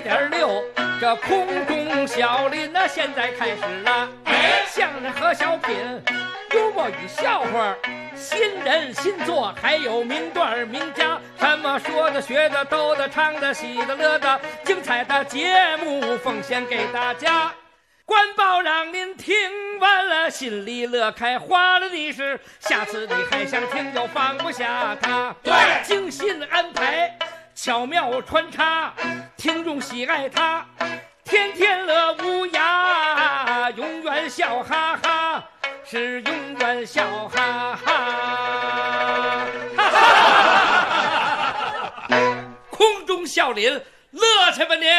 100.6，这空中小林呢，现在开始了。相声和小品，幽默与笑话，新人新作，还有名段名家，什么说的、学的、逗的、唱的、喜的、乐的，精彩的节目奉献给大家。官报让您听完了心里乐开花了的是，下次你还想听就放不下它。 对， 精心安排，巧妙穿插，听众喜爱它，天天乐无涯，永远笑哈哈，是永远笑哈哈。空中笑林，乐去吧您！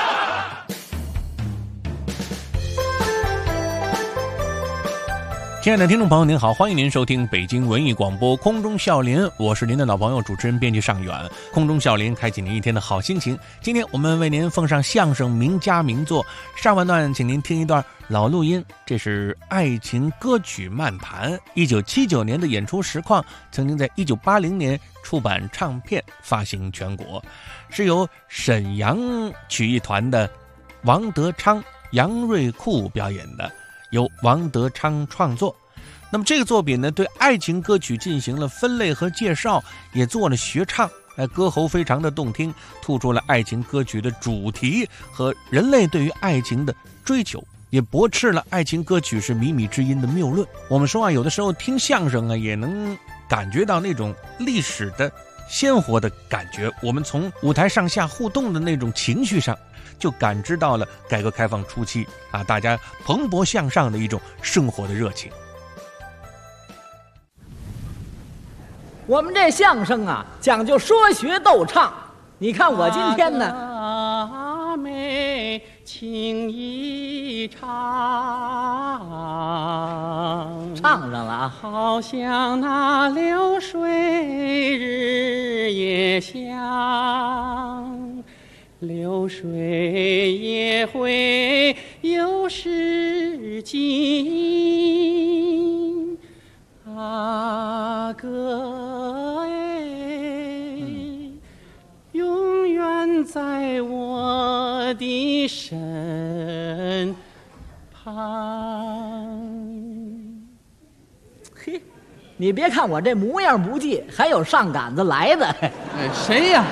亲爱的听众朋友您好，欢迎您收听北京文艺广播空中笑林，我是您的老朋友主持人编辑尚远。空中笑林开启您一天的好心情。今天我们为您奉上相声名家名作，上半段请您听一段老录音，这是爱情歌曲漫谈1979年的演出实况，曾经在1980年出版唱片发行全国，是由沈阳曲艺团的王德昌、杨瑞库表演的，由王德昌创作。那么这个作品呢，对爱情歌曲进行了分类和介绍，也做了学唱，歌喉非常的动听，突出了爱情歌曲的主题和人类对于爱情的追求，也驳斥了爱情歌曲是靡靡之音的谬论。我们说有的时候听相声也能感觉到那种历史的鲜活的感觉，我们从舞台上下互动的那种情绪上就感知到了改革开放初期大家蓬勃向上的一种生活的热情。 我们这相声讲究说学逗唱，你看我今天呢， 阿妹情意唱上了好像那流水日夜香，流水也会有时尽，阿哥永远在我的身旁。 嘿，你别看我这模样不济，还有上杆子来的。 谁呀？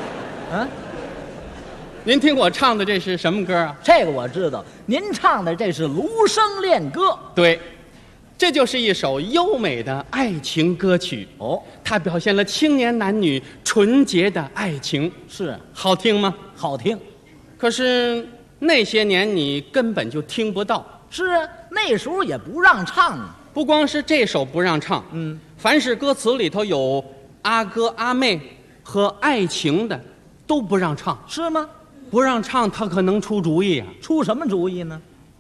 您听我唱的这是什么歌啊？ 这个我知道，您唱的这是《芦笙恋歌》。 对，这就是一首优美的爱情歌曲哦， 它表现了青年男女纯洁的爱情。 是好听吗？ 好听。 可是那些年你根本就听不到。 是啊，那时候也不让唱啊。 不光是这首不让唱，凡是歌词里头有阿哥阿妹和爱情的都不让唱。 是吗？ 不让唱他可能出主意啊。 出什么主意呢？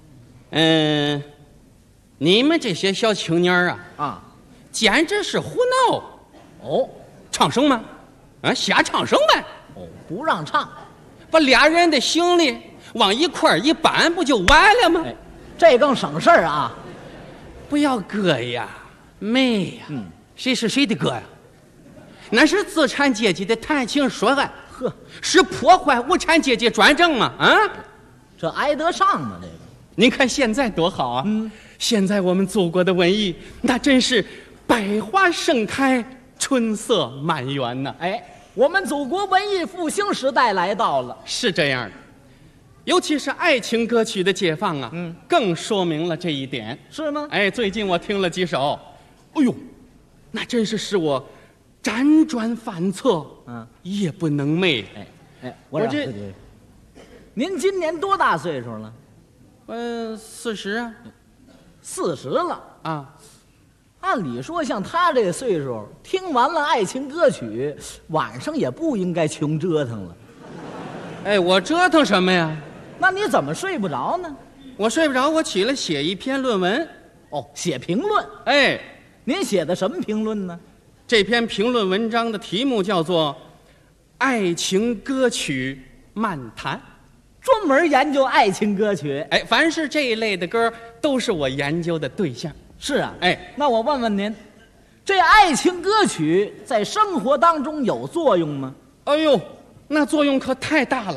你们这些小青年简直是胡闹哦！ 唱什么？瞎唱什么？ 哦，不让唱， 把俩人的行李往一块儿一搬，不就完了吗？ 这更省事儿啊！ 不要哥呀，妹呀，谁是谁的哥呀？那是资产阶级的谈情说爱， 呵， 是破坏无产阶级专政吗？ 这挨得上吗？这个， 您看现在多好啊！现在我们祖国的文艺，那真是百花盛开，春色满园呐！ 我们祖国文艺复兴时代来到了， 是这样的。尤其是爱情歌曲的解放更说明了这一点。 是吗？ 最近我听了几首，哎呦，那真是使我辗转反侧，夜不能寐。 我这，您今年多大岁数了 ？40啊 ，40了啊。 按理说，像他这个岁数，听完了爱情歌曲，晚上也不应该穷折腾了。 我折腾什么呀？ 那你怎么睡不着呢？ 我睡不着，我起来写一篇论文。 写评论。您写的什么评论呢？ 这篇评论文章的题目叫做《爱情歌曲漫谈》， 专门研究爱情歌曲。 凡是这一类的歌，都是我研究的对象。 是啊，那我问问您，这爱情歌曲在生活当中有作用吗？ 哎呦，那作用可太大了。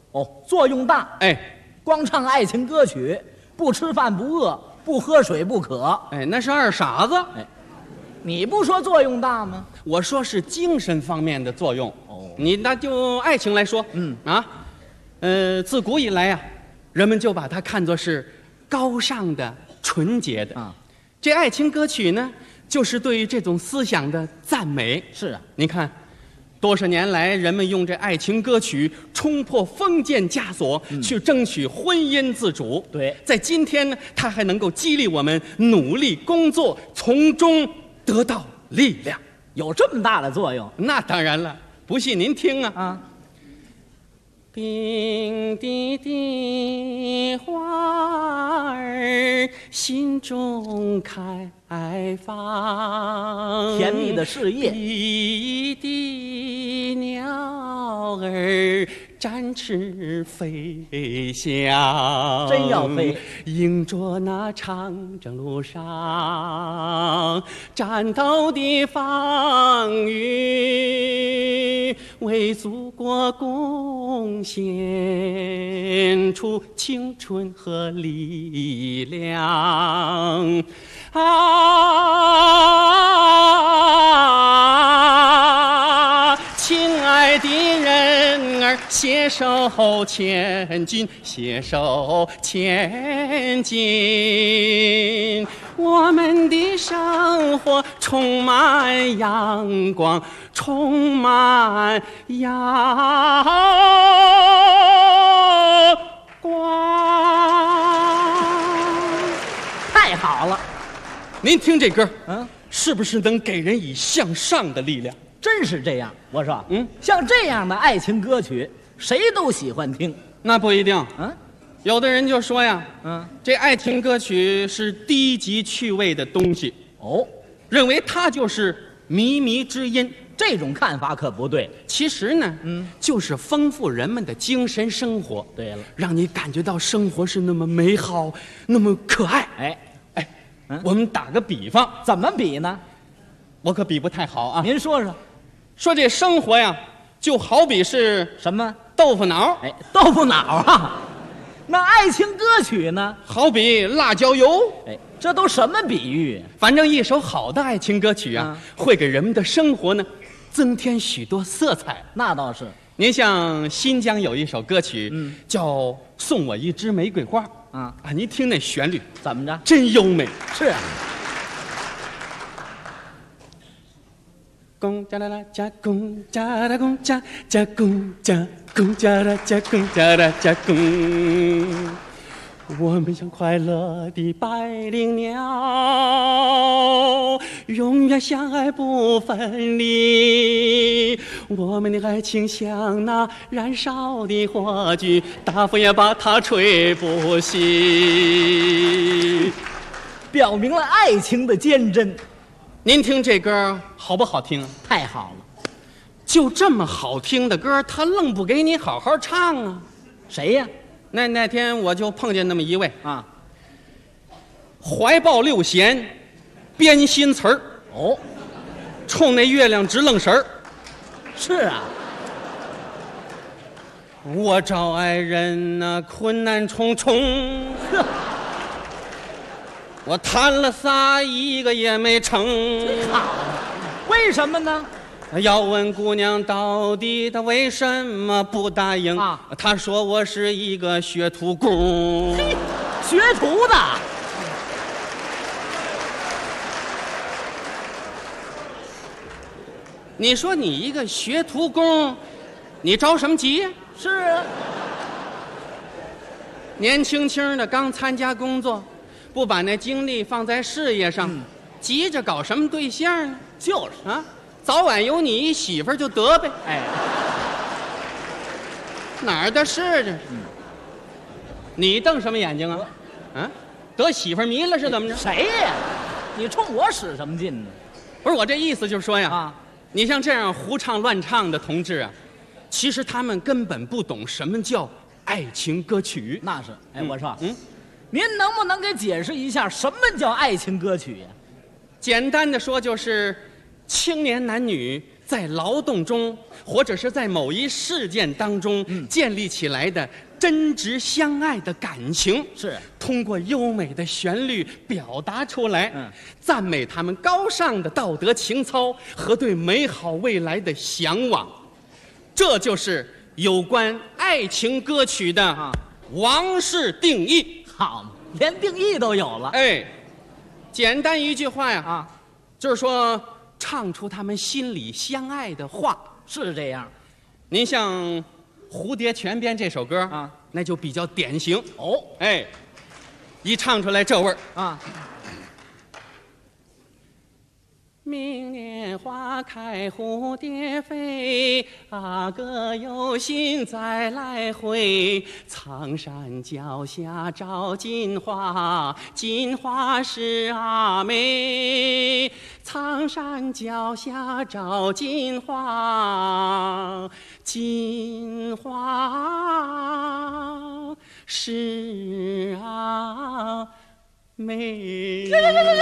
哦，作用大。 哎， 光唱爱情歌曲，不吃饭不饿，不喝水不渴。 哎，那是二傻子。 哎，你不说作用大吗？ 我说是精神方面的作用。 哦， 你那就爱情来说，自古以来呀，人们就把它看作是高尚的、纯洁的啊。 这爱情歌曲呢，就是对于这种思想的赞美。 是啊， 你看，多少年来，人们用这爱情歌曲冲破封建枷锁，去争取婚姻自主。 对， 在今天呢，它还能够激励我们努力工作，从中得到力量。 有这么大的作用？ 那当然了，不信您听啊。 啊， 冰滴滴花儿心中开放， 甜蜜的事业。 滴滴鸟儿展翅飞翔， 真要飞， 迎着那长征路上战斗的风雨，为祖国贡献出青春和力量啊！亲爱的人儿，携手前进，携手前进，我们的生活充满阳光，充满阳光。 太好了， 您听这歌， 嗯， 是不是能给人以向上的力量？ 真是这样。我说， 嗯， 像这样的爱情歌曲，谁都喜欢听。 那不一定， 嗯， 有的人就说呀， 嗯， 这爱情歌曲是低级趣味的东西， 哦， 认为它就是靡靡之音。 这种看法可不对。 其实呢，就是丰富人们的精神生活。 对了， 让你感觉到生活是那么美好，那么可爱。 哎， 我们打个比方， 怎么比呢？ 我可比不太好啊。 您说说， 说这生活呀，就好比是什么？ 豆腐脑， 哎，豆腐脑啊。那爱情歌曲呢？ 好比辣椒油。 哎，这都什么比喻？ 反正一首好的爱情歌曲啊，会给人们的生活呢增添许多色彩。 那倒是。 您像新疆有一首歌曲，叫《送我一枝玫瑰花》 啊， 您听那旋律怎么着？ 真优美。 是啊。 公家啦啦加公家啦公家加公家公家啦加公家啦加公，我们像快乐的百灵鸟，永远相爱不分离。我们的爱情像那燃烧的火炬，大风也把它吹不熄， 表明了爱情的坚贞。 您听这歌好不好听啊？ 太好了。 就这么好听的歌，他愣不给你好好唱啊？ 谁呀？ 那天我就碰见那么一位啊， 怀抱六弦，编新词儿， 哦， 冲那月亮直愣神儿。 是啊。 我找爱人那困难重重，我谈了仨，一个也没成。 好，为什么呢？ 要问姑娘到底她为什么不答应啊？ 她说我是一个学徒工。 学徒的。 你说你一个学徒工，你着什么急呀？ 是啊。 年轻轻的刚参加工作，不把那精力放在事业上，急着搞什么对象呢？ 就是啊，早晚有你一媳妇儿就得呗。 哎， 哪儿的事这？你瞪什么眼睛啊？啊，得媳妇儿迷了是怎么着？ 谁呀？你冲我使什么劲呢？ 不是我这意思，就是说呀， 啊， 你像这样胡唱乱唱的同志啊，其实他们根本不懂什么叫爱情歌曲。 那是。哎，我说，您能不能给解释一下什么叫爱情歌曲呀？ 简单的说，就是青年男女在劳动中，或者是在某一事件当中建立起来的真挚相爱的感情， 是通过优美的旋律表达出来，赞美他们高尚的道德情操和对美好未来的向往。这就是有关爱情歌曲的王式定义。 好嘛，连定义都有了。 哎，简单一句话呀，就是说唱出他们心里相爱的话。 是这样。 您像《蝴蝶泉边》这首歌啊，那就比较典型哦。 哎，一唱出来这味儿啊。 明年花开蝴蝶飞，各有心再来回。苍山脚下照金花，金花是美。苍山脚下照金花，金花是美。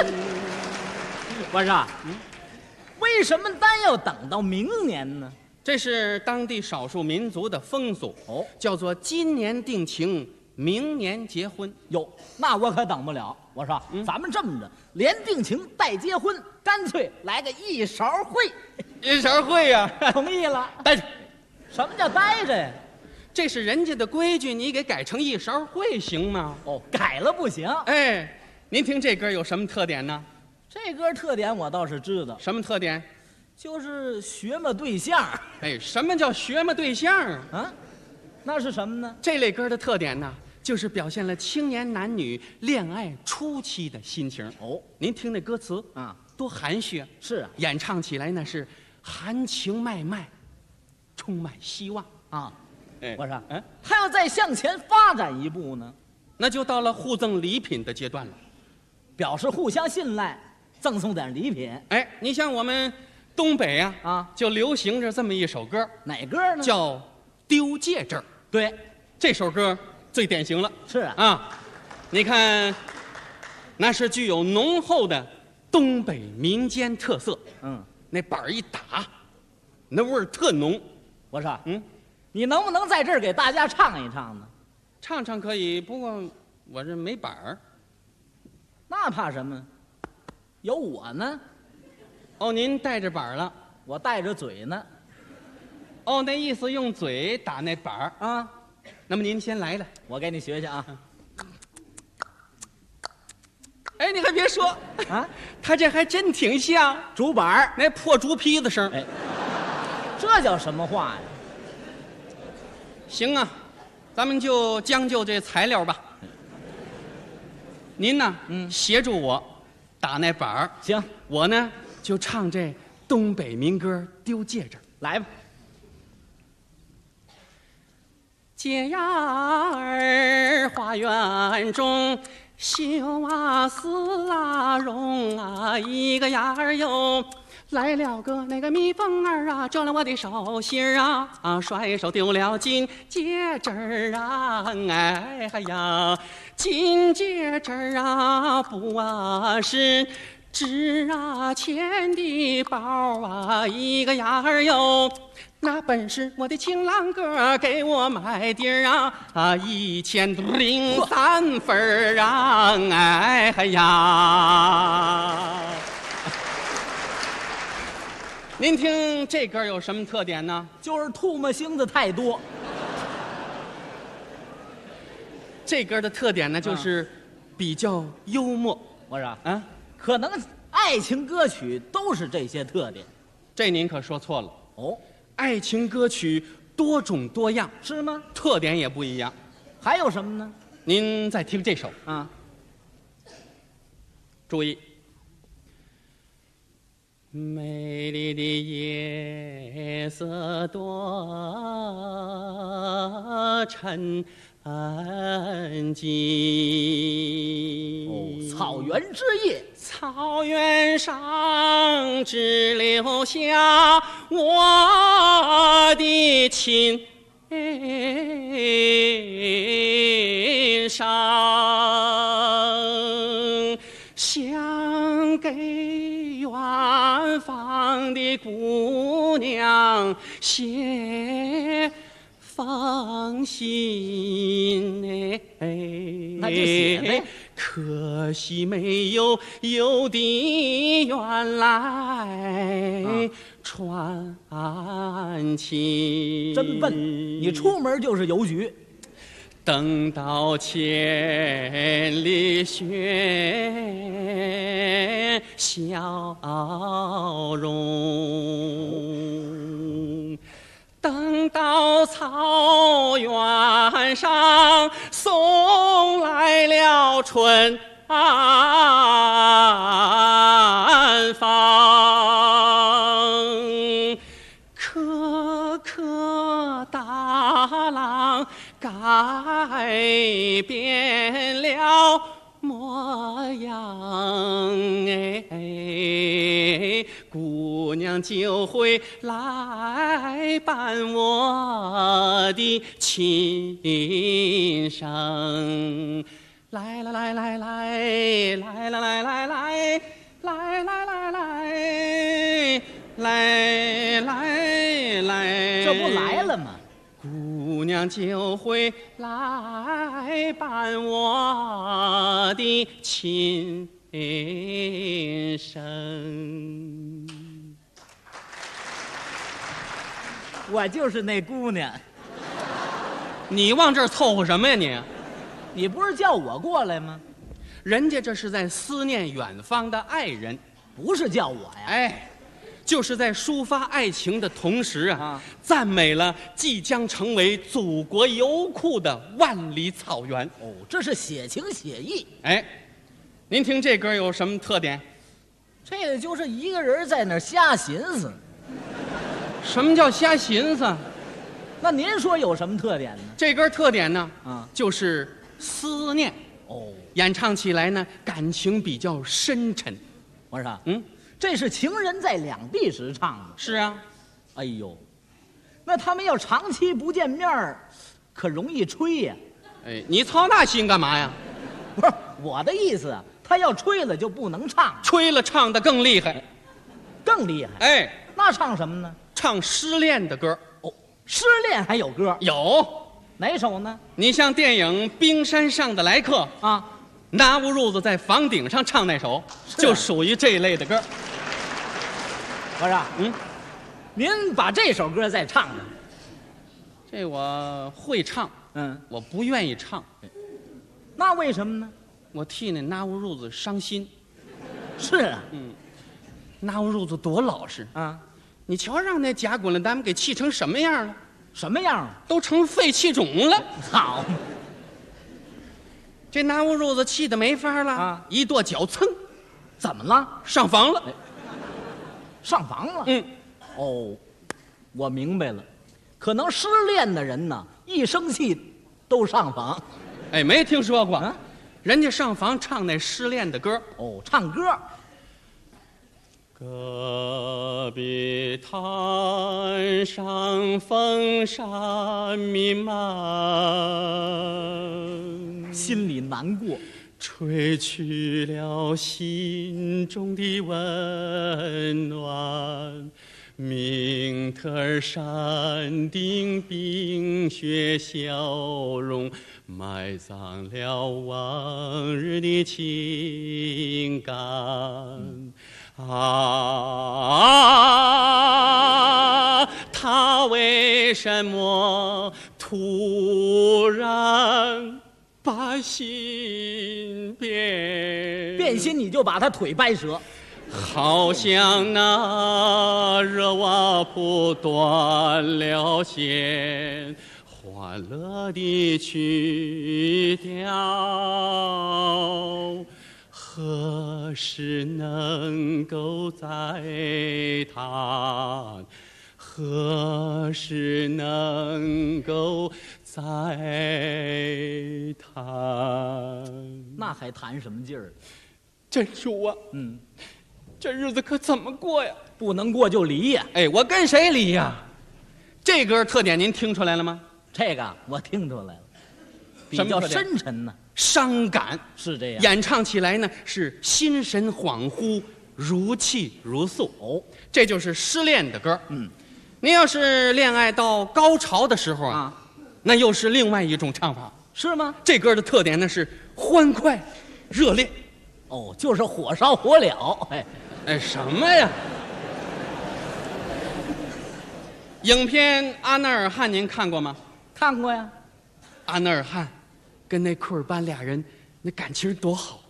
我说，为什么单要等到明年呢？ 这是当地少数民族的风俗哦， 叫做今年定情，明年结婚。 哟，那我可等不了。我说，咱们这么着，连定情带结婚，干脆来个一勺会。 一勺会呀， 同意了。 待着， 什么叫待着呀？ 这是人家的规矩，你给改成一勺会行吗？ 哦，改了不行。 哎，您听这歌有什么特点呢？ 这歌特点我倒是知道。 什么特点？ 就是学么对象。 哎，什么叫学么对象啊？那是什么呢？ 这类歌的特点呢，就是表现了青年男女恋爱初期的心情。 哦， 您听那歌词啊， 多含蓄啊！ 是啊， 演唱起来呢是含情脉脉，充满希望啊。 哎， 我说，还要再向前发展一步呢， 那就到了互赠礼品的阶段了， 表示互相信赖。赠送点礼品。 哎，你像我们东北啊，就流行着这么一首歌。 哪歌呢？ 叫《丢戒指》。 对， 这首歌最典型了。 是啊， 你看，那是具有浓厚的东北民间特色。那板儿一打，那味儿特浓。 我说，你能不能在这儿给大家唱一唱呢？ 唱唱可以，不过我这没板儿。 那怕什么？有我呢。 哦，您带着板了， 我带着嘴呢。 哦，那意思用嘴打那板儿啊。 那么您先来了， 我给你学学啊。 哎，你还别说啊， 他这还真挺像竹板儿那破竹坯子声。 哎，这叫什么话呀？ 行啊，咱们就将就这材料吧。您呢，协助我打那板儿。 行， 我呢就唱这东北民歌《丢戒指》。 来吧。 街呀儿花园中，绣啊丝啊绒啊，一个呀儿哟。来了个那个蜜蜂儿啊，折了我的手心儿啊，甩手丢了金戒指儿啊，哎呀，金戒指儿啊，不啊是值啊钱的包啊，一个呀儿哟。那本是我的情郎哥给我买的1003分啊，哎呀。您听这歌有什么特点呢？ 就是唾沫星子太多。 这歌的特点呢，就是比较幽默。 我说啊，可能爱情歌曲都是这些特点。 这您可说错了哦， 爱情歌曲多种多样， 是吗？ 特点也不一样。 还有什么呢？ 您再听这首啊， 注意。美丽的夜色多沉寂。 哦，草原之夜， 草原上只留下我的心伤，想给远方上的姑娘写封信那就写呗。 可惜没有邮递员来传情。 真笨，你出门就是邮局。 等到千里雪消融，等到草原上送来了春安芳，颗颗大浪改变了模样，姑娘就会来伴我的琴声。来来来来来来来来来来来来来来来， 这不来了吗？ 姑娘就会来伴我的琴声。 我就是那姑娘。 你往这儿凑合什么呀你？ 你不是叫我过来吗？ 人家这是在思念远方的爱人， 不是叫我呀。 哎，就是在抒发爱情的同时赞美了即将成为祖国油库的万里草原。 哦，这是写情写意。 哎，您听这歌有什么特点？ 这个就是一个人在那儿瞎寻思。 什么叫瞎寻思？ 那您说有什么特点呢？ 这歌特点呢， 就是思念。 哦， 演唱起来呢，感情比较深沉。 我说， 这是情人在两地时唱的。 是啊。 哎呦，那他们要长期不见面可容易吹呀。 哎，你操那心干嘛呀？ 不是我的意思，他要吹了就不能唱， 吹了唱得更厉害， 更厉害。 哎， 那唱什么呢？ 唱失恋的歌。 哦，失恋还有歌？ 有。 哪首呢？ 你像电影《冰山上的来客》拿乌褥子在房顶上唱那首，就属于这一类的歌。 我说，您把这首歌再唱唱。 这我会唱，我不愿意唱。 那为什么呢？ 我替那拿乌褥子伤心。 是啊， 拿乌褥子多老实啊！你瞧，让那贾滚了咱们给气成什么样了？ 什么样？ 都成肺气肿了。 好， 这拿乌褥子气得没法了一跺脚，噌， 怎么了？ 上房了。 上房了？哦，我明白了，可能失恋的人呢，一生气都上房。 哎，没听说过人家上房唱那失恋的歌。 哦，唱歌。 隔壁滩上风沙弥漫， 心里难过， 吹去了心中的温暖。明特儿山顶冰雪消融，埋葬了往日的情感。他为什么突然把心变心？你就把他腿掰折， 好像那热瓦铺断了线，欢乐的曲调。何时能够再弹？何时能够再弹？ 那还弹什么劲儿？ 真主啊，这日子可怎么过呀？ 不能过就离呀！ 哎，我跟谁离呀？这歌特点您听出来了吗？ 这个我听出来了，比较深沉呢， 伤感， 是这样。 演唱起来呢是心神恍惚， 如泣如诉。 哦， 这就是失恋的歌。您要是恋爱到高潮的时候啊，那又是另外一种唱法。 是吗？ 这歌的特点呢是欢快、热烈。 哦，就是火烧火燎。 哎，什么呀？影片《阿那尔汗》您看过吗？ 看过呀。 阿那尔汗跟那库尔班俩人那感情多好。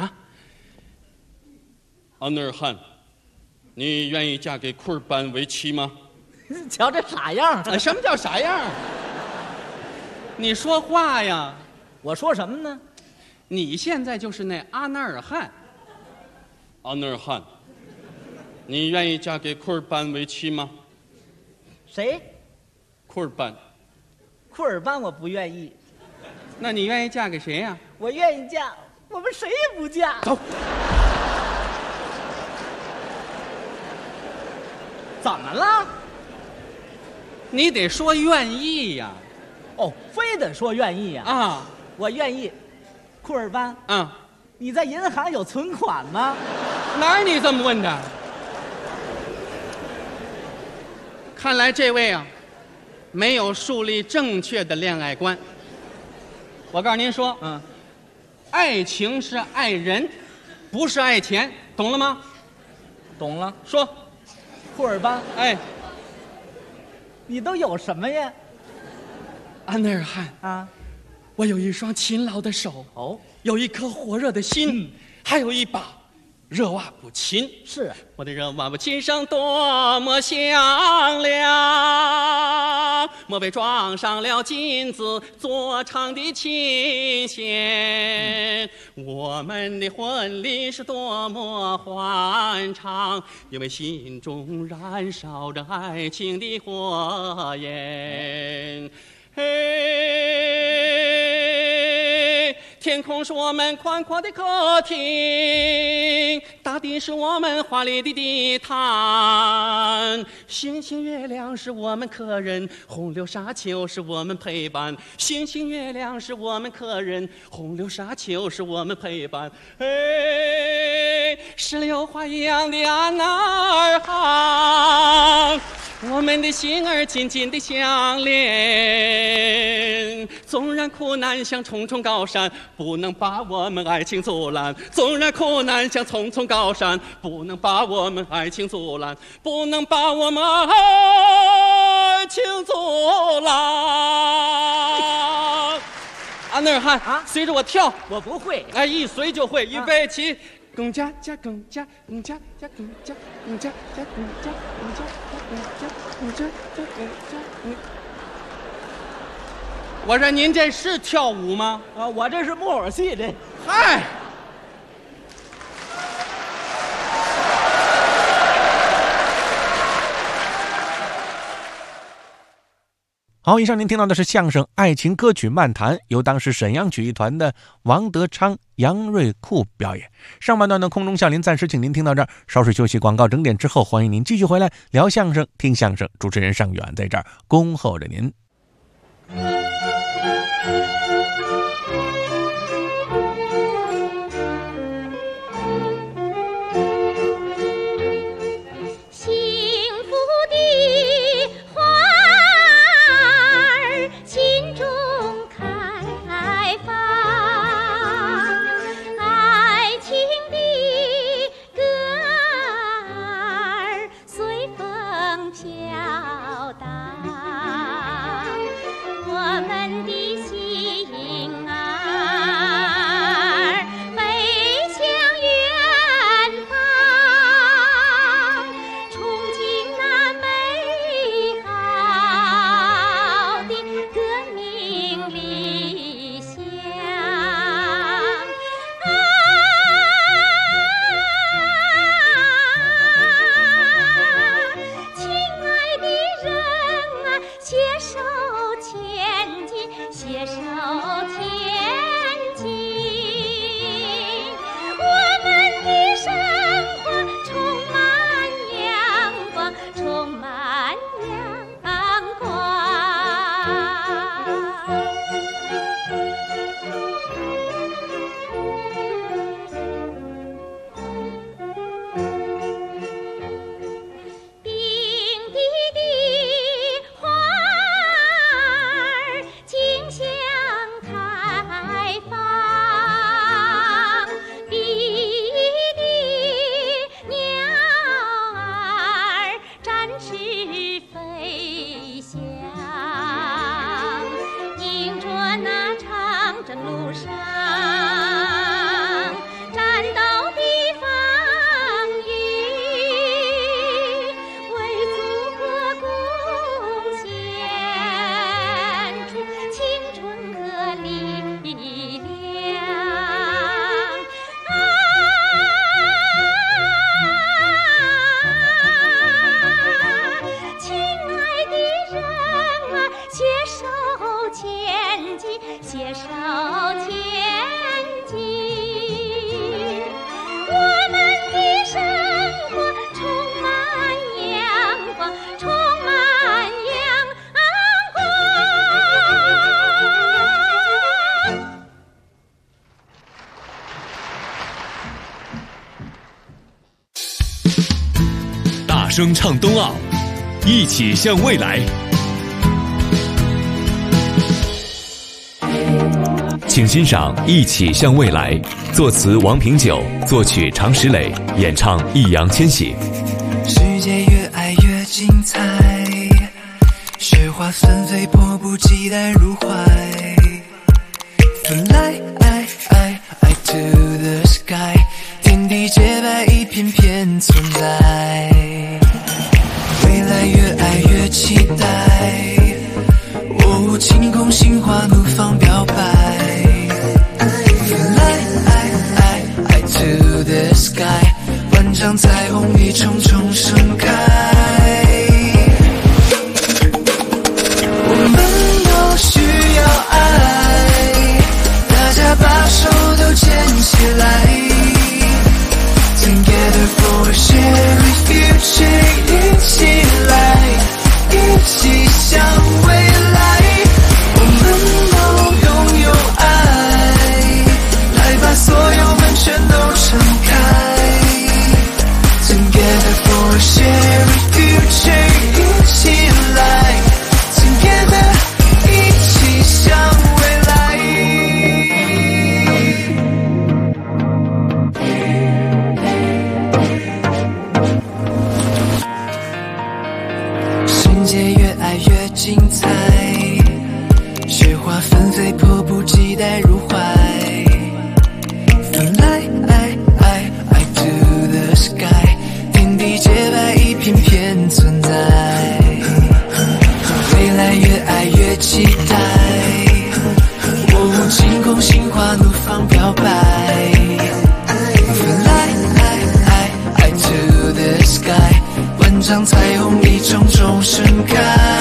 阿那尔汗，你愿意嫁给库尔班为妻吗？ 瞧这傻样儿。 什么叫啥样？你说话呀！ 我说什么呢？ 你现在就是那阿那尔汗。阿那尔汗，你愿意嫁给库尔班为妻吗？ 谁？ 库尔班。 库尔班我不愿意。 那你愿意嫁给谁呀？ 我愿意嫁，我们谁也不嫁。 走。 怎么了？ 你得说愿意呀。 哦，非得说愿意呀？ 啊， 我愿意。库尔班，你在银行有存款吗？ 哪儿你这么问的？看来这位啊，没有树立正确的恋爱观。我告诉您说，爱情是爱人，不是爱钱，懂了吗？ 懂了。 说， 库尔班， 哎， 你都有什么呀？ 阿那尔汗啊， 我有一双勤劳的手，有一颗火热的心，还有一把热瓦布琴。 是我的热瓦布琴声多么响亮，莫非装上了金子做唱的琴弦。我们的婚礼是多么欢畅，因为心中燃烧着爱情的火焰。天空是我们宽阔的客厅，大地是我们华丽的地毯，星星月亮是我们客人，洪流沙丘是我们陪伴。星星月亮是我们客人，洪流沙丘是我们陪伴。石榴花一样的阿那尔汗，我们的心儿紧紧地相连，纵然苦难像重重高山，不能把我们爱情阻拦。纵然苦难像重重高山，不能把我们爱情阻拦，不能把我们爱情阻拦。阿那尔汗啊，随着我跳。 我不会。 哎，一随就会。预备起，更加加更加更加加更加更加加更加更加更加更加。我说您这是跳舞吗？ 我这是木偶戏这。 嗨。 好，以上您听到的是相声《爱情歌曲漫谈》，由当时沈阳曲艺团的王德昌、杨瑞库表演。上半段的空中笑林暂时请您听到这儿，稍事休息，广告整点之后，欢迎您继续回来聊相声、听相声。主持人尚远在这儿恭候着您。 征路上，战斗的风雨，为祖国贡献出青春和力量。亲爱的人啊，携手前进，携手前进，我们的生活充满阳光，充满阳光。 大声唱冬奥，一起向未来。请欣赏《一起向未来》，作词王平久，作曲常石磊，演唱易烊千玺。 世界越爱越精彩，雪花纷飞，迫不及待入怀。Fly to the sky， 天地洁白，一片片存在。未来越爱越期待，哦，晴空心花怒放表白。Fly to the sky， 万丈彩虹一重重盛开。我们都需要爱，大家把手都牵起来。Together for a shared future， 一起来，一起向未来。我们都拥有爱，来把所有门全都敞开。Together for a shared future， 一起来 ，Together， 一起向未来。世界越爱越精彩，雪花纷飞，迫不及待入怀。Fly to the sky， 天地洁白，一片片存在。未来越爱越期待，哦，晴空心花怒放表白。Fly to the sky， 万丈彩虹一重重盛开。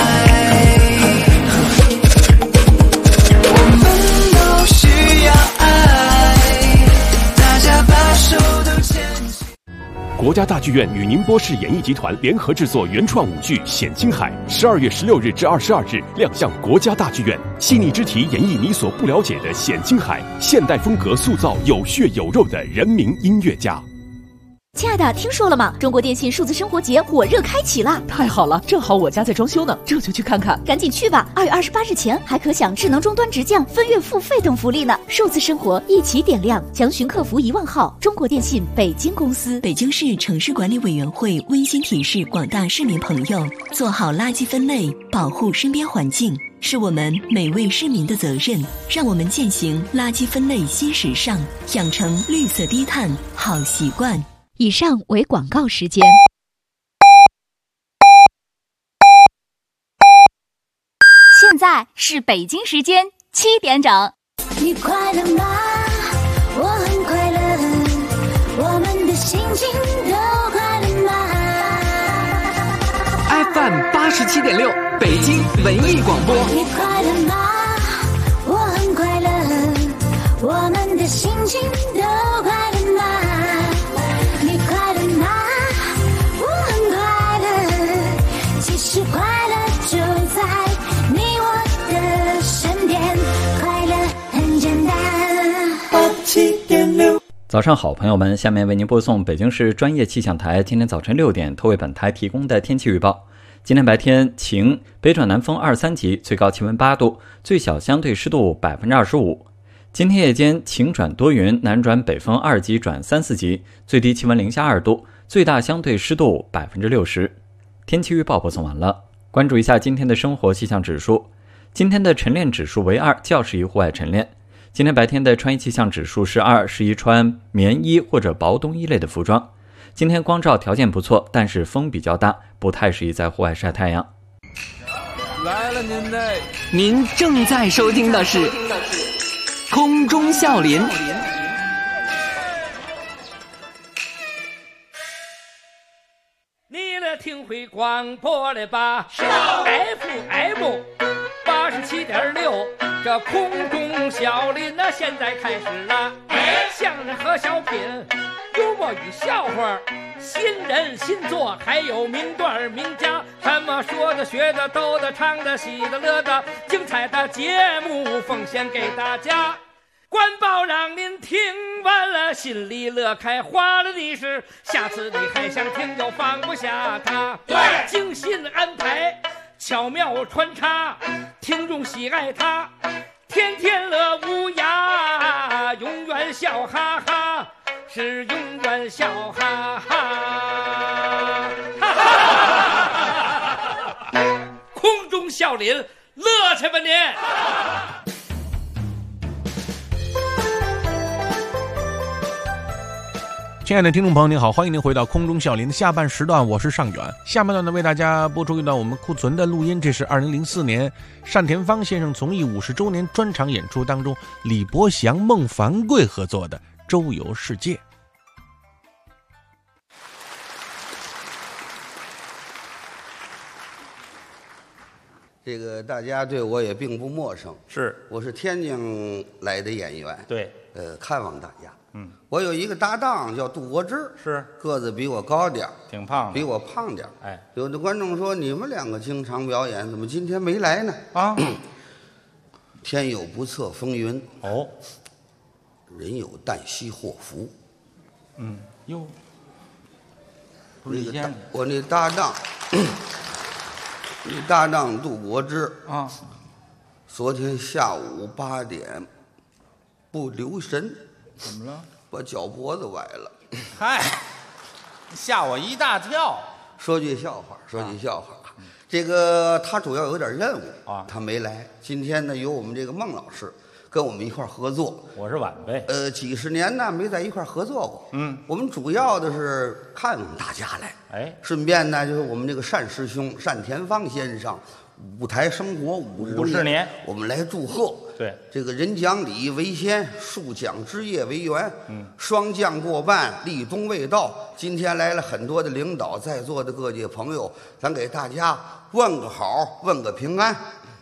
我们都需要爱，大家把手都牵起。 国家大剧院与宁波市演艺集团联合制作原创舞剧《显青海》，12月16日至22日亮相国家大剧院。细腻之题演绎你所不了解的显青海，现代风格塑造有血有肉的人民音乐家。 亲爱的，听说了吗？中国电信数字生活节火热开启了！ 太好了，正好我家在装修呢，这就去看看。 赶紧去吧！2月28日前还可享智能终端直降、分月付费等福利呢。数字生活一起点亮，详询客服1万号。中国电信北京公司。 北京市城市管理委员会温馨提示广大市民朋友：做好垃圾分类，保护身边环境，是我们每位市民的责任。让我们践行垃圾分类新时尚，养成绿色低碳好习惯。 以上为广告时间。现在是北京时间7点整。 你快乐吗？我很快乐，我们的心情都快乐吗 ？FM 87.6，北京文艺广播。 你快乐吗？我很快乐，我们的心情都快乐吗？你快乐吗？我很快乐，其实快乐就在你我的身边，快乐很简单。87.6。 早上好，朋友们，下面为您播送北京市专业气象台今天早晨6点特为本台提供的天气预报。今天白天晴，北转南风2、3级，最高气温8度，最小相对湿度25%。今天夜间晴转多云，南转北风2级转3、4级，最低气温零下2度，最大相对湿度60%。天气预报播送完了，关注一下今天的生活气象指数。今天的晨练指数为2，较适宜户外晨练。 今天白天的穿衣气象指数是2，适宜穿棉衣或者薄冬衣类的服装。今天光照条件不错，但是风比较大，不太适宜在户外晒太阳。 来了您正在收听的是空中笑林。 你来听会广播了吧？是 FM 87.6，这空中笑林那现在开始了。相声和小品，幽默与笑话，新人新作，还有名段名家，什么说的学的逗的唱的喜的乐的，精彩的节目奉献给大家。官报让您听完了心里乐开花了的是，下次你还想听就放不下它。对，精心安排，巧妙穿插，听众喜爱它，天天乐无涯，永远笑哈哈，是永远笑哈哈。空中笑林，乐去吧您！ 亲爱的听众朋友您好，欢迎您回到空中笑林的下半时段，我是尚远。下半段呢，为大家播出一段我们库存的录音，这是2004年单田芳先生从艺50周年专场演出当中，李伯祥、孟凡贵合作的《周游世界》。 这个大家对我也并不陌生，我是天津来的演员， 对， 看望大家。我有一个搭档叫杜国之，个子比我高点， 挺胖的， 比我胖点。有的观众说你们两个经常表演，怎么今天没来呢？啊，天有不测风云，人有旦夕祸福。 哟，不是我那搭档，你搭档杜国之啊，昨天下午8点不留神。 怎么了？ 把脚脖子崴了。 嗨，吓我一大跳。 说句笑话，这个他主要有点任务啊， 他没来。今天呢，由我们这个孟老师跟我们一块合作。 我是晚辈。 几十年呢没在一块合作过。我们主要的是看望大家来。顺便呢，就是我们这个单师兄单田芳先生舞台生活50年，我们来祝贺。 对， 这个人讲礼为先，树讲枝叶为源。霜降过半，立冬未到。今天来了很多的领导，在座的各界朋友，咱给大家问个好，问个平安。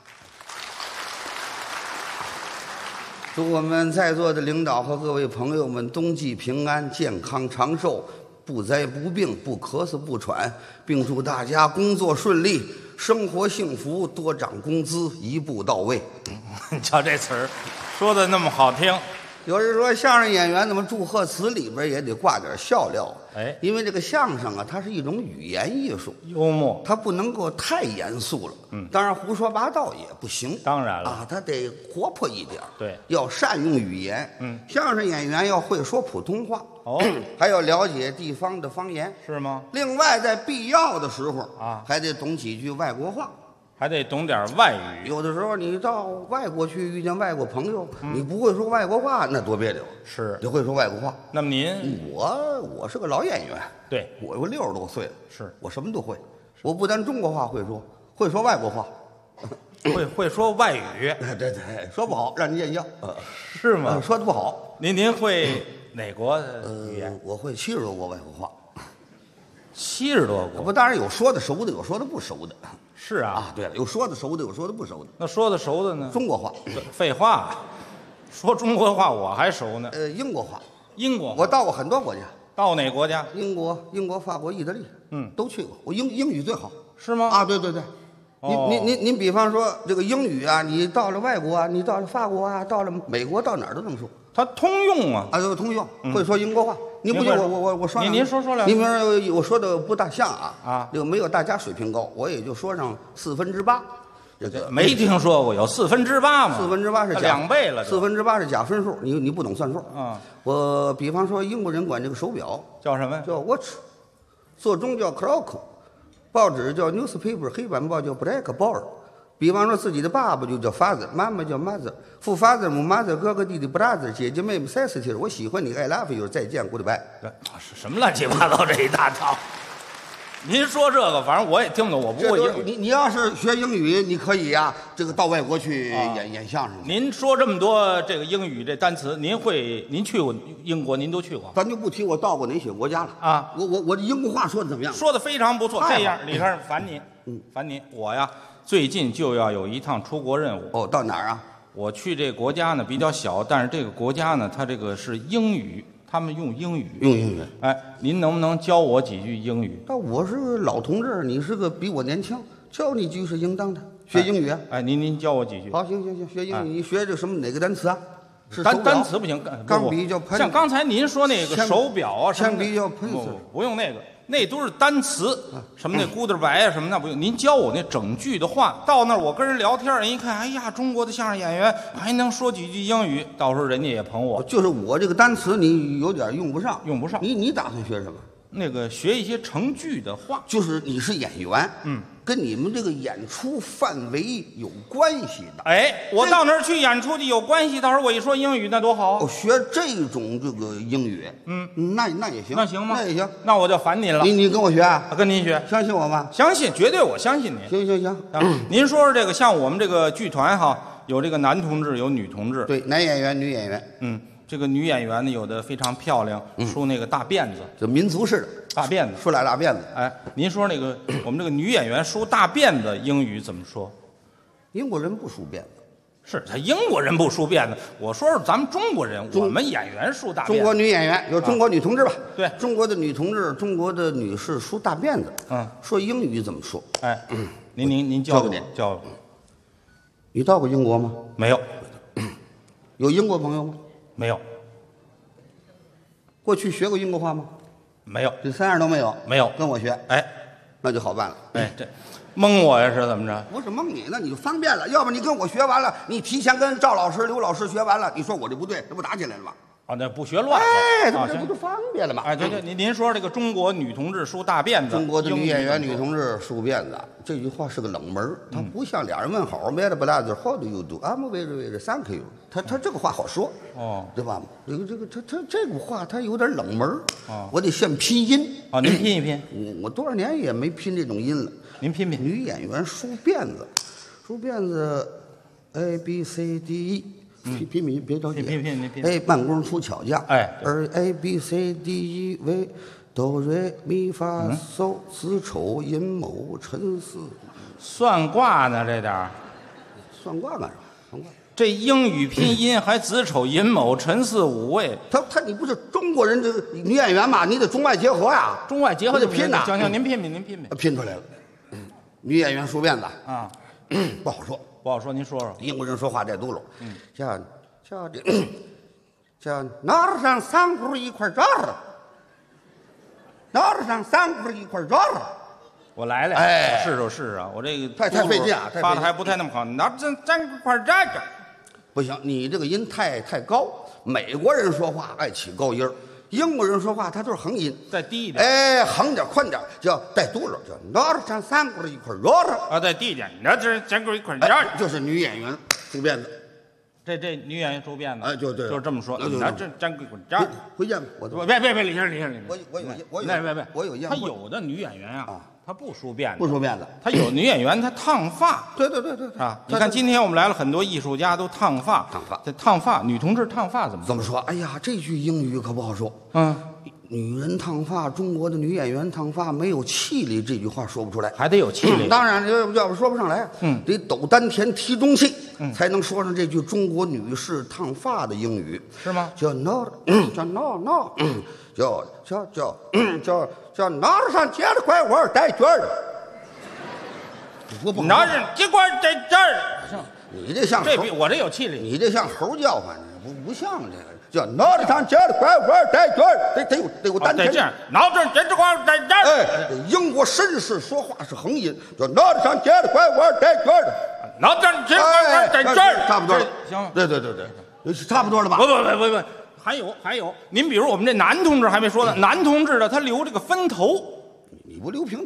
祝我们在座的领导和各位朋友们冬季平安、健康长寿，不灾不病，不咳嗽不喘，并祝大家工作顺利，生活幸福，多涨工资，一步到位。 你瞧这词儿说的那么好听。 有人说相声演员怎么祝贺词里边也得挂点笑料？因为这个相声啊，它是一种语言艺术， 幽默， 它不能够太严肃了。当然胡说八道也不行。 当然了啊，它得活泼一点。 对， 要善用语言。相声演员要会说普通话。还要了解地方的方言。 是吗？ 另外，在必要的时候啊，还得懂几句外国话。 还得懂点外语。 有的时候你到外国去遇见外国朋友，你不会说外国话，那多别扭。 是， 你会说外国话。 那么您， 我是个老演员， 对， 我60多岁了， 是我什么都会。我不但中国话会说，会说外国话， 会说外语。 对，说不好让你见笑。 是吗？ 说的不好。 您会哪国语言？ 我会70多国外国话。 70多国？ 不，当然有说的熟的，有说的不熟的。 是啊， 对了，有说的熟的，有说的不熟的。 那说的熟的呢？ 中国话。 废话，说中国话我还熟呢。 英国话。 英国话， 我到过很多国家。 到哪国家？ 英国、法国、意大利，都去过。我英语最好。 是吗？ 啊，对。您比方说这个英语啊，你到了外国啊，你到了法国啊，到了美国，到哪儿都这么说。 它通用啊， 都通用，会说英国话。您不信我说您说两句。 您明儿我说的不大像啊，这个没有大家水平高，我也就说上8%。这个没听说过有8%吗 ？8%是 2倍了 ，8%是假分数，你不懂算数啊。我比方说英国人管这个手表叫什么？ 叫 watch， 座钟叫 clock， 报纸叫 newspaper， 黑板报叫 blackboard， 比方说自己的爸爸就叫 father， 妈妈叫 mother， 父 father 母 mother， 哥哥弟弟 brother， 姐姐妹妹 sister， 我喜欢你 I love you， 再见 goodbye。 什么乱七八糟这一大套？您说这个，反正我也听不懂，我不会英语。 你要是学英语，你可以呀，这个到外国去演相声。 您说这么多这个英语这单词，您去过英国，您都去过？ 咱就不提我到过哪些国家了啊。我英国话说的怎么样？ 说的非常不错。这样，李先生烦你，烦你，我呀最近就要有一趟出国任务。 哦，到哪儿啊？ 我去这个国家呢比较小，但是这个国家呢，它这个是英语。他们用英语，哎，您能不能教我几句英语？ 那我是个老同志，你是个比我年轻，教你几句是应当的。学英语啊？ 哎，您教我几句。 好，行，学英语，你学这什么哪个单词啊？是单词不行， 钢笔叫喷， 像刚才您说那个手表啊， 铅笔叫喷， 不用那个。那都是单词，什么那咕嘟白啊什么那不用。您教我那整句的话，到那儿我跟人聊天，人一看，哎呀，中国的相声演员还能说几句英语，到时候人家也捧我。 就是我这个单词你有点用不上，你打算学什么？ 那个学一些成句的话。 就是你是演员，跟你们这个演出范围有关系的。 哎，我到那儿去演出就有关系，到时候我一说英语那多好啊！ 学这种这个英语，那也行， 那行吗？ 那也行， 那我就烦您了。 你跟我学啊？ 跟您学， 相信我吗？ 相信，绝对我相信您。 行。 您说说这个，像我们这个剧团哈，有这个男同志，有女同志， 对，男演员、女演员， 这个女演员呢，有的非常漂亮，梳那个大辫子， 就民族式的大辫子， 梳俩大辫子。 哎，您说那个我们这个女演员梳大辫子，英语怎么说？ 英国人不梳辫子， 是他英国人不梳辫子。我说是咱们中国人，我们演员梳大辫子。 中国女演员有中国女同志吧？ 对， 中国的女同志，中国的女士梳大辫子。说英语怎么说？ 哎，您教我教我。 你到过英国吗？ 没有。 有英国朋友吗？ 没有。 过去学过英国话吗？ 没有。 这3样都没有。 没有。 跟我学， 哎， 那就好办了。 哎，这蒙我呀是怎么着？ 不是蒙你，那你就方便了。要不你跟我学完了，你提前跟赵老师、刘老师学完了，你说我这不对，这不打起来了吗？ 啊，那不学乱了。 哎，这不就方便了吗？ 哎，对，您说这个中国女同志梳大辫子， 中国的女演员、女同志梳辫子，这句话是个冷门，它不像俩人问好，没了不拉子 ，How do you do？ I'm very thank you。他这个话好说，对吧？这个话它有点冷门，我得现拼音。 您拼一拼。 我多少年也没拼这种音了。 您拼拼。 女演员梳辫子 ，A B C D E。拼，别着急。 拼。 哎，慢工出巧匠。 哎， 而 A B C D E 为哆瑞咪发嗦子丑寅卯辰巳。 算卦呢，这点儿。 算卦干什么？算卦。 这英语拼音还子丑寅卯辰巳午未。 你不是中国人，这女演员嘛，你得中外结合呀。 中外结合就拼呐。 行，您拼拼。 拼出来了。女演员梳辫子啊， 不好说。 不好说，您说说。 英国人说话带嘟噜，叫哪儿上三股一块这儿，哪儿上三股一块这儿。 我来了， 哎， 是啊，我这个太费劲啊， 发的还不太那么好。哪儿三块这个？ 不行，你这个音太高。美国人说话爱起高音，英国人说话他都是横音， 再低一点。 哎，横点宽点，叫带嘟噜，叫哪儿上三股一块这儿。 啊，再低一点，哪儿三股一块这儿。 就是女演员梳辫子。 这女演员梳辫子， 哎， 就是这么说。哪这粘鬼滚这儿？ 回见吧，我别，李先生， 我有他有的女演员啊，她不梳辫子， 不梳辫子。 她有女演员她烫发。 对啊！你看今天我们来了很多艺术家都烫发，这烫发，女同志烫发怎么说？哎呀，这句英语可不好说。女人烫发，中国的女演员烫发没有气力，这句话说不出来， 还得有气力。 当然，要不说不上来，得抖丹田提中气，才能说上这句中国女士烫发的英语， 是吗？ 叫 no， 叫哪儿上结了拐弯带卷的， 哪儿上结拐带卷儿？ 你这像我这有气力， 你这像猴叫唤，不像这个。叫脑袋上结了拐弯带卷儿，得有丹田。 这样，脑袋上结了拐弯带卷儿。 哎，英国绅士说话是横音，叫脑袋上结了拐弯带卷儿的。 脑袋上结了拐弯带卷儿， 差不多了。 行， 对，差不多了吧？ 不，还有，您比如我们这男同志还没说呢，男同志的他留这个分头， 你不留平头吗？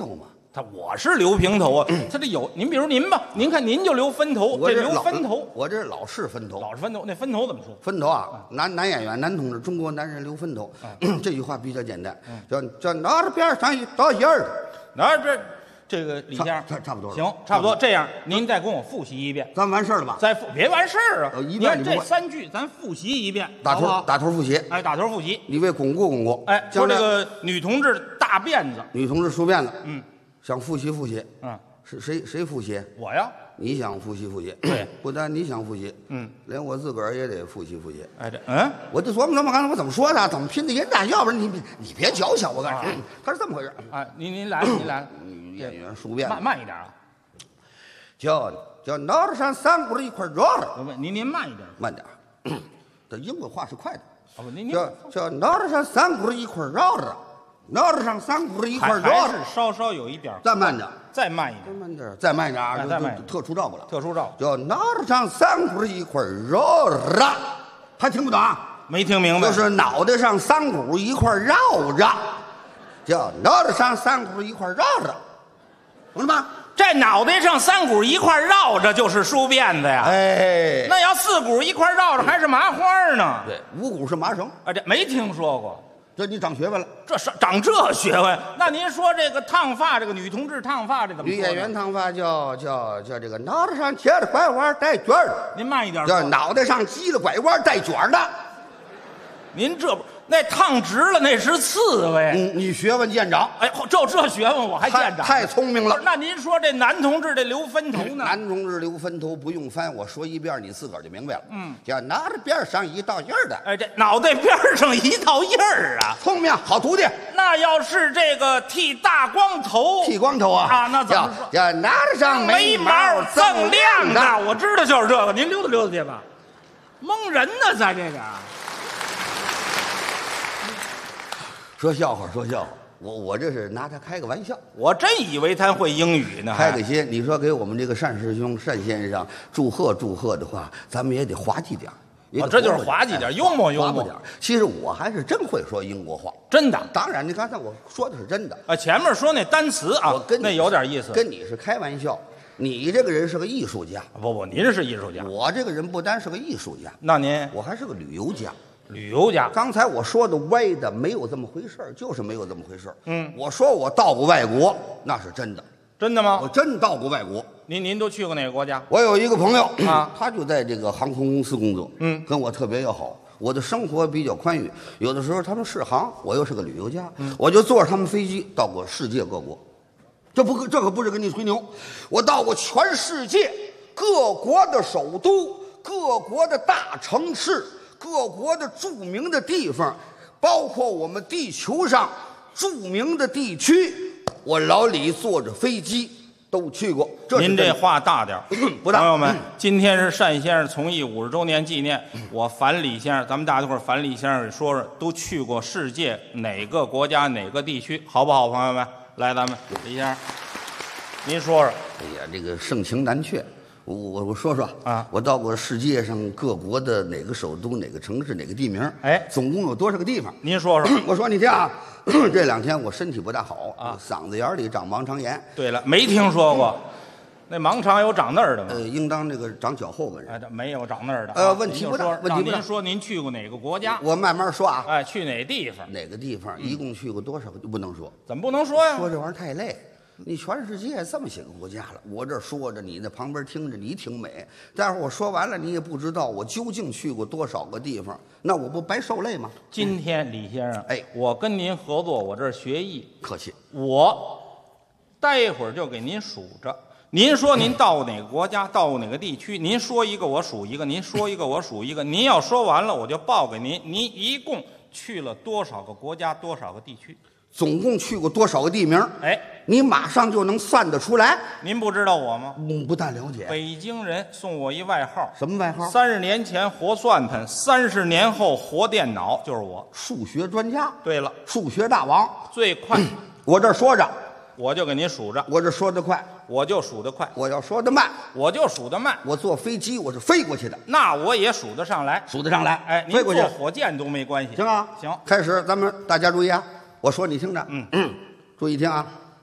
我是留平头啊，他这有您，比如您吧，您看您就留分头，这留分头， 我这老式分头， 老式分头，那分头怎么说？ 分头啊，男演员、男同志，中国男人留分头，这句话比较简单，叫哪儿边上一道印儿， 哪儿边。这个李先生差不多了， 行，差不多这样，您再跟我复习一遍， 咱完事儿了吧？ 别完事儿啊！ 一遍这3句咱复习一遍， 打头复习。 哎，打头复习， 你为巩固。 哎，说这个女同志大辫子， 女同志梳辫子，想复习，是谁复习？ 我呀。 你想复习， 对， 不但你想复习，连我自个儿也得复习。 哎， 我就琢磨刚才我怎么说的，怎么拼的音大，要不然你别搅小我干什么？他是这么回事。 啊，您来，您来。 女演员梳辫子， 慢一点啊。 叫脑袋上3股一块肉了。 您慢一点， 慢点。这英文话是快的。 您叫脑袋上3股一块肉了。脑袋上3股一块肉， 还是稍有一点。 再慢点， 再慢一点， 再慢点啊！ 再慢， 特殊照顾了。 特殊照顾。 叫脑袋上3股一块肉了，还听不懂啊？ 没听明白。 就是脑袋上3股一块绕着，叫脑袋上3股一块绕着，懂了吗？ 这脑袋上3股一块绕着就是梳辫子呀。 哎， 那要4股一块绕着还是麻花呢？ 对，5股是麻绳。 啊，这没听说过。 这你长学问了， 这是长这学问。那您说这个烫发，这个女同志烫发，这怎么说？ 女演员烫发叫这个脑袋上贴了拐弯带卷的。 您慢一点。 叫脑袋上系了拐弯带卷的。 您这不那烫直了，那是刺猬。 你学问见长。 哎，这学问我还见长。 太聪明了。 那您说这男同志这留分头呢？ 男同志留分头不用翻，我说一遍你自个儿就明白了。叫脑袋边上一道印儿的。 哎，这脑袋边上一道印儿啊， 聪明，好徒弟。 那要是这个剃大光头，啊，那怎么说？ 叫脑袋上眉毛锃亮的。 我知道就是这个，您溜达去吧。蒙人呢，在这个。 说笑话，我这是拿他开个玩笑。 我真以为他会英语呢。 开个心，你说给我们这个单师兄、单先生祝贺的话，咱们也得滑稽点。 这就是滑稽点，幽默点。其实我还是真会说英国话， 真的。 当然，你刚才我说的是真的。 前面说那单词啊，那有点意思。 跟你是开玩笑，你这个人是个艺术家。 不，您是艺术家。 我这个人不单是个艺术家， 那您我还是个旅游家。 旅游家， 刚才我说的歪的没有这么回事，就是没有这么回事。我说我到过外国，那是真的。 真的吗？ 我真到过外国。 您都去过哪个国家？ 我有一个朋友啊， 他就在这个航空公司工作，跟我特别要好。我的生活比较宽裕，有的时候他们试航，我又是个旅游家，我就坐着他们飞机到过世界各国。这可不是跟你吹牛，我到过全世界各国的首都、各国的大城市。各国的著名的地方，包括我们地球上著名的地区，我老李坐着飞机都去过。 您这话大点不大。 朋友们，今天是单先生从艺50周年纪念，我樊李先生，咱们大家伙樊李先生给说说，都去过世界哪个国家哪个地区，好不好？朋友们，来，咱们李先生，您说说。 哎呀，这个盛情难却。我说说啊， 我到过世界上各国的哪个首都、哪个城市、哪个地名， 哎， 总共有多少个地方？ 您说说。 我说你听啊，这2天我身体不大好啊，嗓子眼里长盲肠炎。 对了，没听说过，那盲肠有长那儿的吗？ 应当那个长脚后边。 哎，没有长那儿的。 问题不大，问题不大。 您说您去过哪个国家？ 我慢慢说啊。 哎，去哪地方？ 哪个地方？一共去过多少个？不能说。 怎么不能说呀？ 说这玩意儿太累。你全世界这么些个国家了，我这说着，你在旁边听着，你挺美。待会儿我说完了，你也不知道我究竟去过多少个地方，那我不白受累吗？ 今天李先生， 哎， 我跟您合作，我这儿学艺， 客气。 我待会儿就给您数着。您说您到过哪个国家，到过哪个地区？您说一个，我数一个；您说一个，我数一个。您要说完了，我就报给您。您一共去了多少个国家，多少个地区？ 总共去过多少个地名？ 哎， 你马上就能算得出来。 您不知道我吗？ 不大了解。 北京人送我一外号。 什么外号 ？30年前活算盘，30年后活电脑，就是我。 数学专家。 对了， 数学大王。 最快。 我这说着， 我就给您数着。 我这说得快， 我就数得快； 我要说得慢， 我就数得慢。 我坐飞机我是飞过去的， 那我也数得上来， 数得上来。 哎，您坐火箭都没关系。 行啊， 行。 开始，咱们大家注意啊，我说你听着。注意听啊。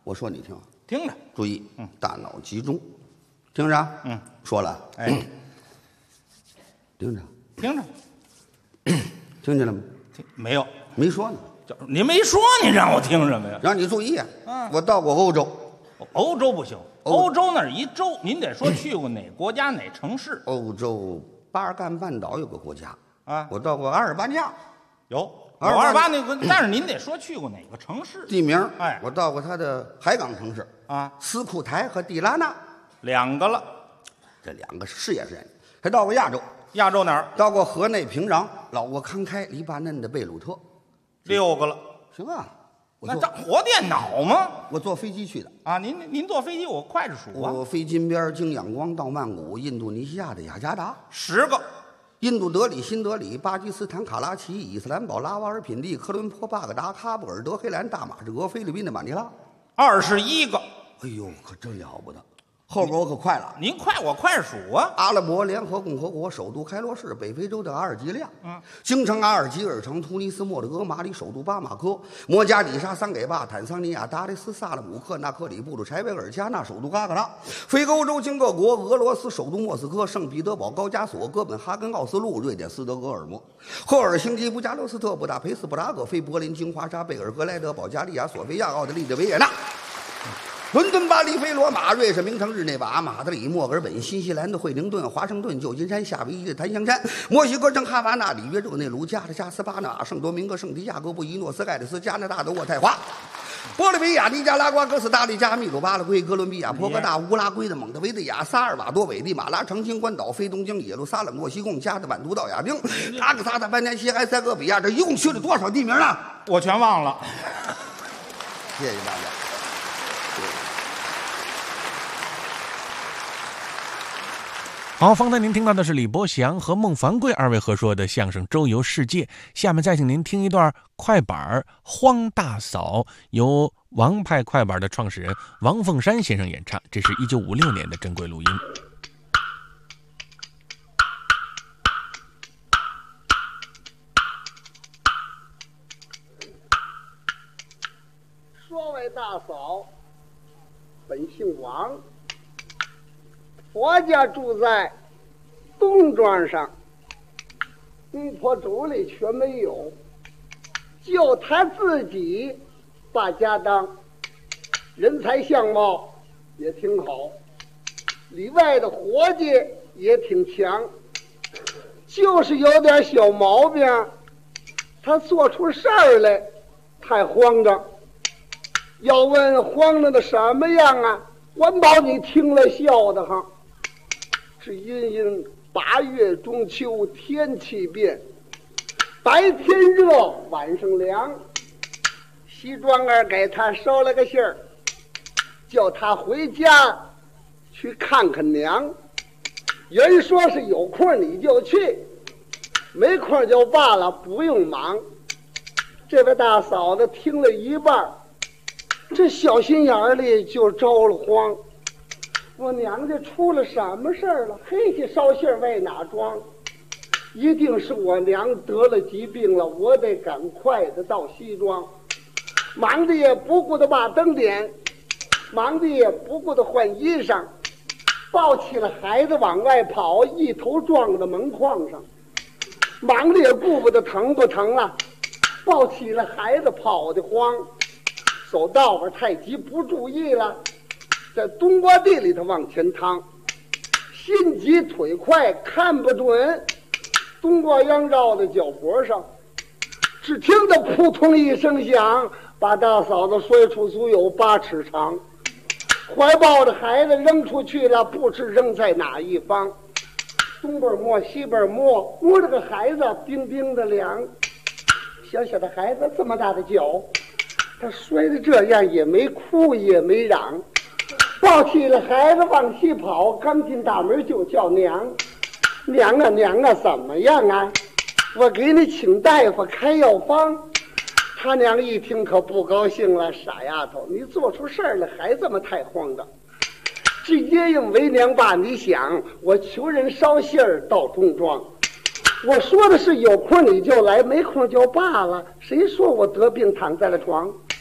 我说你听， 听着， 注意，大脑集中，听着，说了， 哎， 听着， 听着， 听见了吗？ 没有， 没说呢。 您没说，你让我听什么呀？ 让你注意啊！我到过欧洲， 欧洲不行，欧洲那是一洲，您得说去过哪国家哪城市？ 欧洲巴尔干半岛有个国家啊， 我到过阿尔巴尼亚， 有阿尔巴那个，但是您得说去过哪个城市？ 地名， 哎， 我到过它的海港城市啊， 斯库台和蒂拉纳 ，2个了， 这2个事业是。还到过亚洲， 亚洲哪儿？ 到过河内平壤、老挝康开、黎巴嫩的贝鲁特 ，6个了。 行啊， 那这活电脑吗？ 我坐飞机去的啊，您坐飞机，我快着数啊。 我飞金边经仰光到曼谷，印度尼西亚的雅加达 10个， 印度德里、新德里、巴基斯坦卡拉奇、伊斯兰堡、拉瓦尔品地、科伦坡、巴格达、喀布尔、德黑兰、大马士革、菲律宾的马尼拉 21个。 哎呦，可真了不得！后边我可快了， 您快，我快数啊！ 阿拉伯联合共和国首都开罗市，北非洲的阿尔及利亚，京城阿尔及尔城，突尼斯莫德格，马里首都巴马科，摩加迪沙、桑给坝，坦桑尼亚达雷斯萨勒姆克，纳克里布鲁柴维尔，加纳首都嘎格拉，非欧洲经各国，俄罗斯首都莫斯科，圣彼得堡、高加索，哥本哈根、奥斯陆，瑞典斯德哥尔摩，赫尔辛基、布加勒斯特、布达佩斯、布拉格，非柏林、京华沙、贝尔格莱德、保加利亚、索菲亚、奥地利的维也纳。伦敦、巴黎、菲罗马、瑞士名城日内瓦、马德里、墨尔本、新西兰的惠灵顿、华盛顿、旧金山、夏威夷的檀香山、墨西哥城哈瓦那、里约热内卢、加的加斯巴纳、圣多明戈、圣地亚哥、布宜诺斯艾利斯、加拿大的渥太华、玻利维亚、尼加拉瓜、哥斯达黎加、秘鲁、巴拉圭、哥伦比亚、波哥大、乌拉圭的蒙特维德亚、萨尔瓦多、韦地马拉、澄清关岛、非东京、耶路撒冷、墨西贡、加德满都到亚丁、塔克萨斯、班南西埃塞俄比亚，这一共去了多少地名啊？ 我全忘了。 谢谢大家。 好，方才您听到的是李伯祥和孟凡贵2位合说的相声《周游世界》，下面再请您听一段快板《荒大嫂》，由王派快板的创始人王凤山先生演唱，这是1956年的珍贵录音。 说位大嫂，本姓王。我家住在东庄上，公婆妯娌全没有，就他自己把家当，人才相貌也挺好，里外的活计也挺强，就是有点小毛病，他做出事儿来太慌张。要问慌张的什么样啊？我保你听了笑得慌。是因8月中秋天气变，白天热晚上凉，西庄儿给他捎了个信儿，叫他回家去看看娘。人说是有空你就去，没空就罢了，不用忙。这位大嫂子听了一半，这小心眼里就着了慌。我娘家出了什么事儿了？黑气捎信儿往哪装？一定是我娘得了疾病了，我得赶快的到西庄。忙的也不顾得把灯点，忙的也不顾得换衣裳，抱起了孩子往外跑，一头撞到门框上。忙的也顾不得疼不疼了，抱起了孩子跑得慌，走道儿太急不注意了，在冬瓜地里头往前趟，心急腿快看不准，冬瓜秧绕在脚脖上，只听得扑通一声响，把大嫂子摔出足有8尺长，怀抱着孩子扔出去了，不知扔在哪一方。东边摸西边摸，摸着个孩子冰冰的凉，小小的孩子这么大的脚，他摔得这样也没哭也没嚷，抱起了孩子往西跑，刚进大门就叫娘。娘啊娘啊，怎么样啊？我给你请大夫开药方。他娘一听可不高兴了，傻丫头，你做出事儿了还这么太慌张。这爷应为娘吧，你想我求人捎信儿到东庄，我说的是有空你就来，没空就罢了，谁说我得病躺在了床？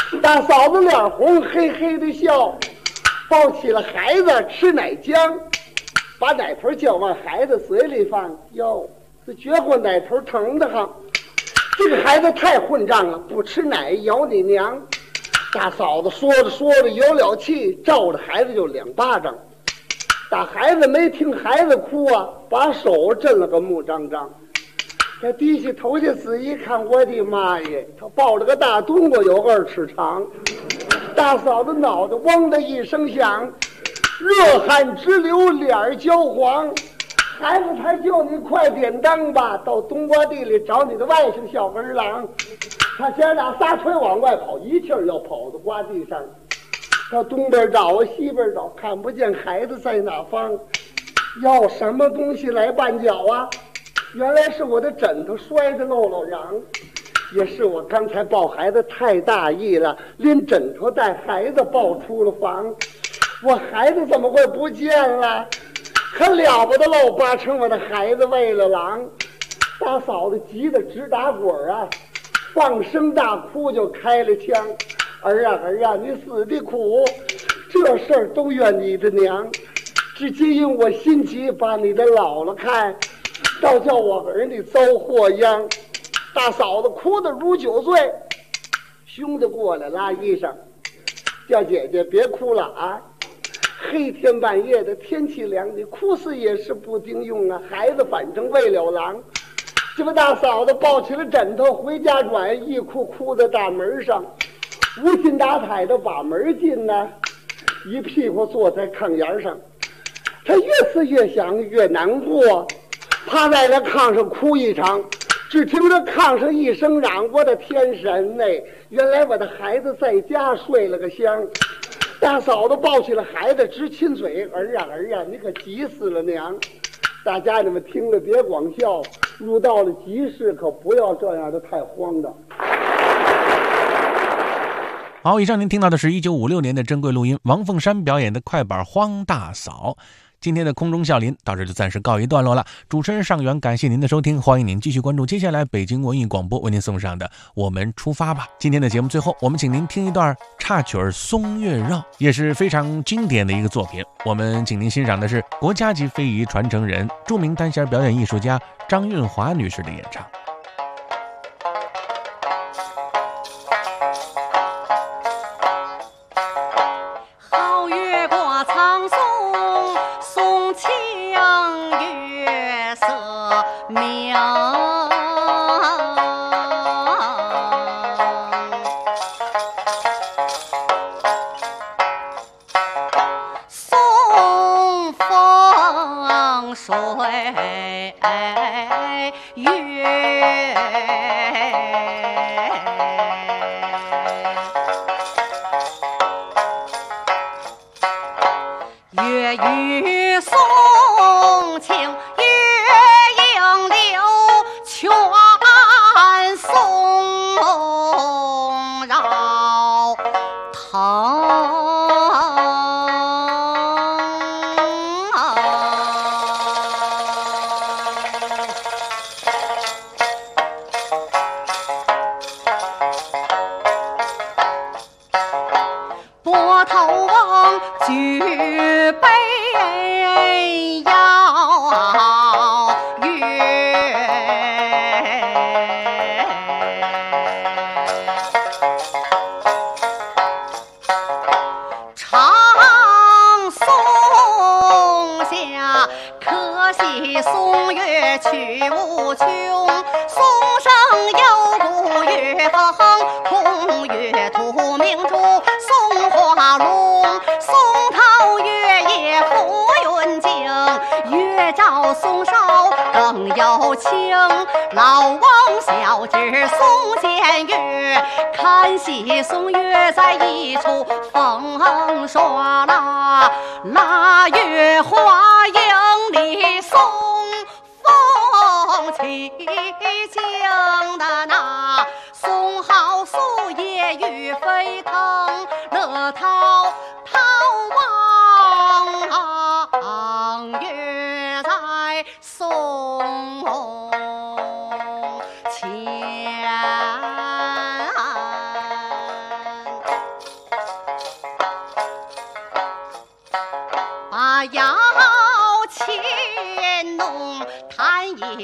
大嫂子脸红，嘿嘿的笑，抱起了孩子吃奶浆，把奶头就往孩子嘴里放。哟，这绝活奶头疼得很。这个孩子太混账了，不吃奶咬你娘。大嫂子说着说着有了气，照着孩子就2巴掌。打孩子没听孩子哭啊，把手震了个木张张。这低下头去仔细看，我的妈耶，他抱着个大冬瓜有2尺长。大嫂子脑袋嗡的一声响，热汗直流，脸儿焦黄。孩子才叫你快点当吧，到冬瓜地里找你的外甥小儿郎。他姐俩撒腿往外跑，一气儿要跑到瓜地上。到东边找啊，西边找，看不见孩子在哪方。要什么东西来绊脚啊？原来是我的枕头摔得漏漏瓤，也是我刚才抱孩子太大意了，连枕头带孩子抱出了房。我孩子怎么会不见了？可了不得喽，八成我的孩子喂了狼。大嫂子急得直打滚啊，放声大哭就开了枪。儿啊儿啊，你死的苦，这事儿都怨你的娘。只皆因我心急，把你的姥姥看，倒叫我儿女遭祸殃。大嫂子哭得如酒醉，兄弟过来拉衣裳，叫姐姐别哭了啊！黑天半夜的，天气凉，你哭死也是不顶用啊！孩子反正喂了狼。这不，大嫂子抱起了枕头回家转，一哭哭在大门上，无心打踩的把门进呢，一屁股坐在炕沿上。他越思越想，越难过，趴在那炕上哭一场。只听着炕上一声嚷：“我的天神嘞！原来我的孩子在家睡了个香。”大嫂子抱起了孩子直亲嘴：“儿啊儿啊，你可急死了娘！”大家你们听了别光笑，遇到了急事可不要这样的太慌张。 好，以上您听到的是1956年的珍贵录音，王凤山表演的快板《荒大嫂》。今天的空中笑林到这就暂时告一段落了。主持人尚远，感谢您的收听，欢迎您继续关注接下来北京文艺广播为您送上的《我们出发吧》。今天的节目最后，我们请您听一段插曲《松月绕》，也是非常经典的一个作品。我们请您欣赏的是国家级非遗传承人、著名单弦表演艺术家张韵华女士的演唱。 月与松情月映柳，全松绕藤。拨头望举杯邀月，长松下可喜松月曲无穷，松上有古月风，空月图明珠松花龙，松涛月夜浮云静，月照松梢更有情。老王小侄松见月，看戏松月在一处风刷啦，腊月花影里松风起静的那，松好树叶雨飞腾，乐陶陶望月在松前。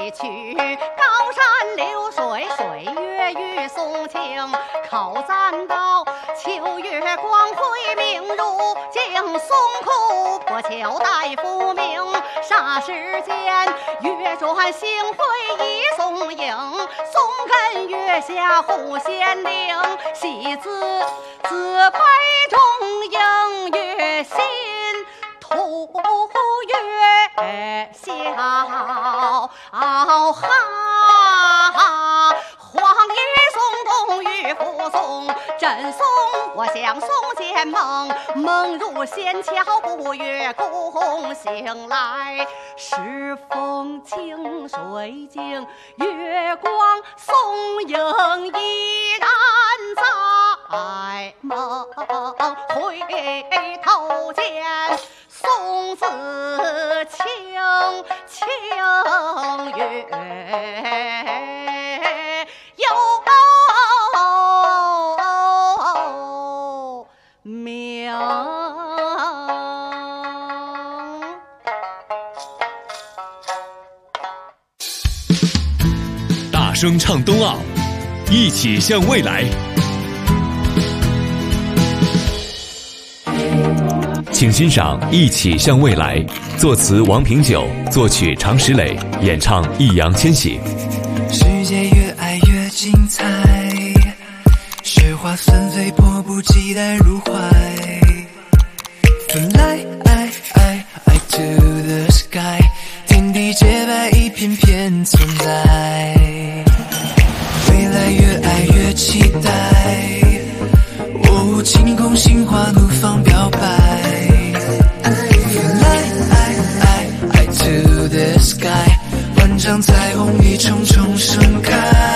去，高山流水，水月与松晴，口赞道，秋月光辉明如镜，松枯不求待复明。霎时间，月转星辉一松影，松根月下护仙灵，喜字杯中映月心，图月笑哈。黄叶松动玉扶松，真松我想松见梦，梦入仙桥不月宫，醒来时风清水静，月光松影依然在梦，回头见松子清月又明。 大声唱冬奥，一起向未来。请欣赏《一起向未来》，作词王平久，作曲常石磊，演唱易烊千玺。 世界越爱越精彩，雪花纷飞，迫不及待入怀。Fly to the sky， 天地洁白，一片片存在。未来越爱越期待，哦，晴空心花怒放表白。Fly to the sky， 万丈彩虹一重重盛开。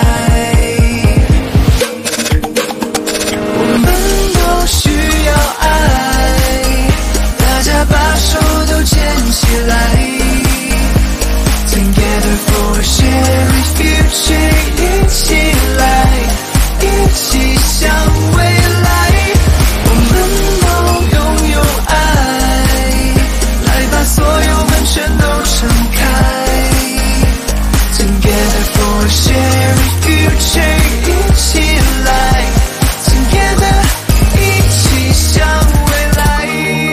我们都需要爱，大家把手都牵起来。Together for a shared future， 一起来，一起向未来。我们都拥有爱，来把所有门全都敞开。Together for a shared future， 一起来 Together， 一起向未来。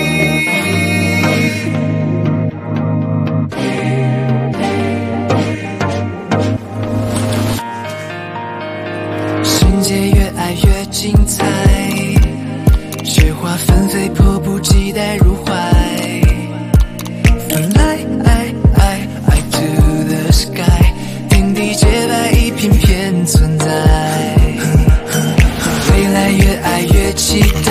世界越爱越精彩，雪花纷飞，迫不及待入怀。Fly to the sky， 天地洁白，一片片存在。未来越爱越期待，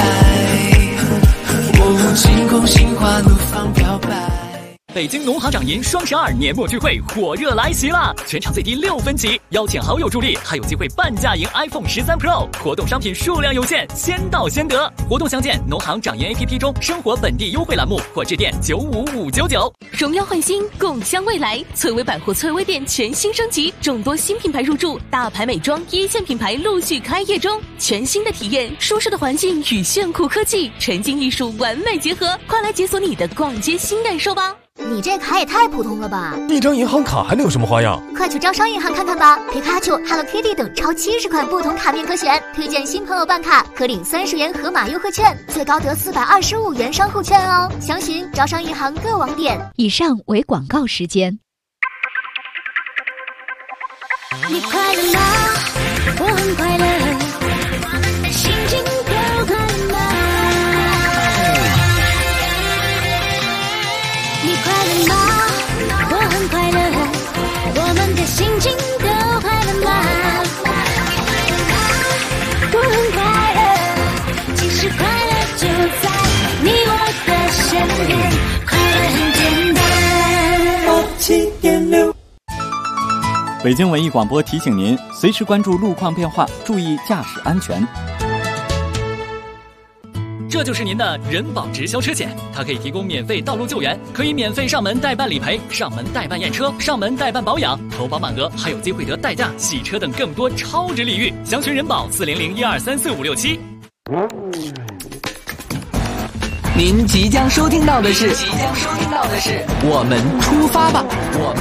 我晴空心花怒放表白。 北京农行掌银双12年末聚会火热来袭啦！全场最低6分起，邀请好友助力，还有机会半价赢 iPhone 13 Pro。活动商品数量有限，先到先得。活动详见农行掌银 APP 中生活本地优惠栏目，或致电95599。 荣耀焕新，共襄未来。翠微百货翠微店全新升级，众多新品牌入驻，大牌美妆一线品牌陆续开业中。全新的体验，舒适的环境与炫酷科技，沉浸艺术完美结合，快来解锁你的逛街新感受吧！ 你这卡也太普通了吧！ 一张银行卡还能有什么花样？ 快去招商银行看看吧！皮卡丘、Hello Kitty 等超70款不同卡面可选，推荐新朋友办卡可领30元盒马优惠券，最高得425元商户券哦！详询招商银行各网点。 以上为广告时间。 你快乐吗？我很快乐，心情都快乐吗？你快乐吗？我很快乐，我们的心情都快乐吗？我很快乐，其实快乐就在你我的身边，快乐很简单。7.6。 北京文艺广播提醒您，随时关注路况变化，注意驾驶安全。 这就是您的人保直销车险，它可以提供免费道路救援，可以免费上门代办理赔、上门代办验车、上门代办保养，投保满额还有机会得代驾、洗车等更多超值礼遇。详询人保40012345567。 您即将收听到的是，我们出发吧，我